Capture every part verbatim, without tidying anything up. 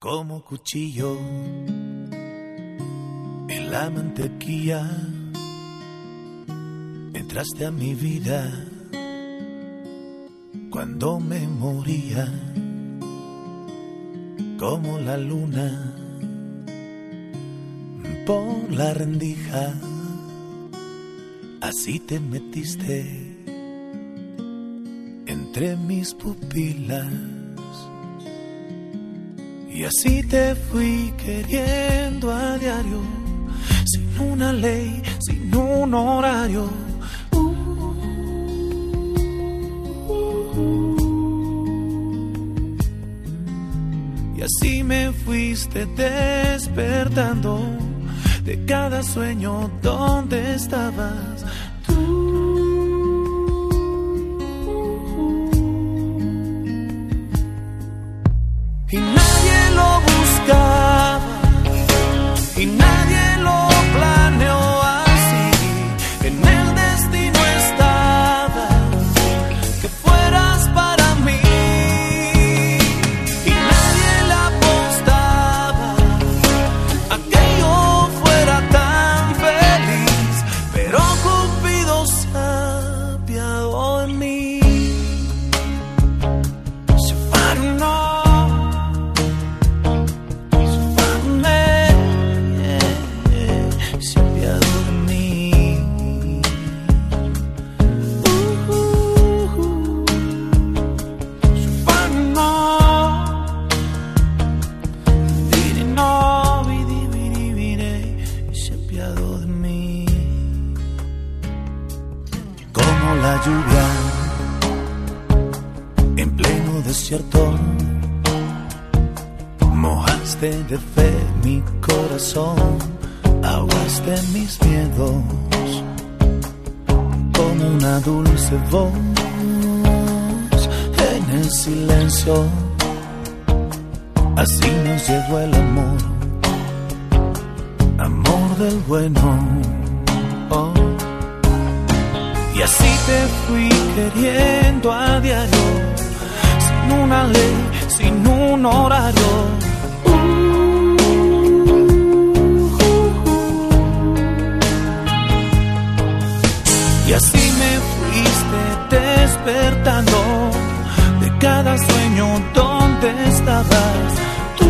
como cuchillo en la mantequilla. Entraste a mi vida cuando me moría, como la luna por la rendija. Así te metiste entre mis pupilas y así te fui queriendo a diario, sin una ley, sin un horario. Y así me fuiste despertando de cada sueño donde estabas tú. Y nadie lo buscaba y nadie lo planeó así. En el destino estaba que fueras para mí. Y nadie le apostaba a que yo fuera tan feliz, pero Cupido se apiadó de mí. Se paró. Como la lluvia en pleno desierto, mojaste de fe mi corazón, ahogaste mis miedos como una dulce voz en el silencio. Así nos llegó el amor, amor del bueno. Oh. Y así te fui queriendo a diario, sin una ley, sin un horario. Uh, uh, uh. Y así me fuiste despertando de cada sueño donde estabas tú.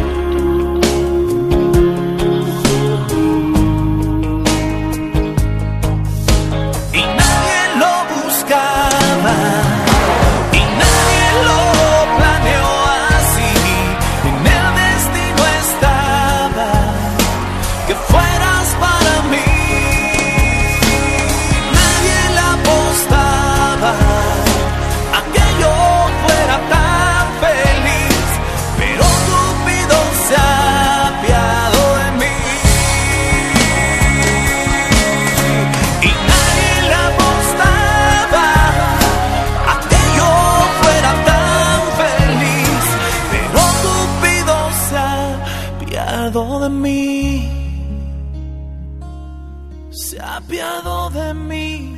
Y nadie lo planeó así. En el destino estaba que fueras para mí. Nadie le apostaba a que yo fuera tan feliz, pero Cupido se apiadó de mí. Y nadie le apostaba a que yo fuera tan feliz, pero Cupido se apiadó de mí, se apiadó de mí.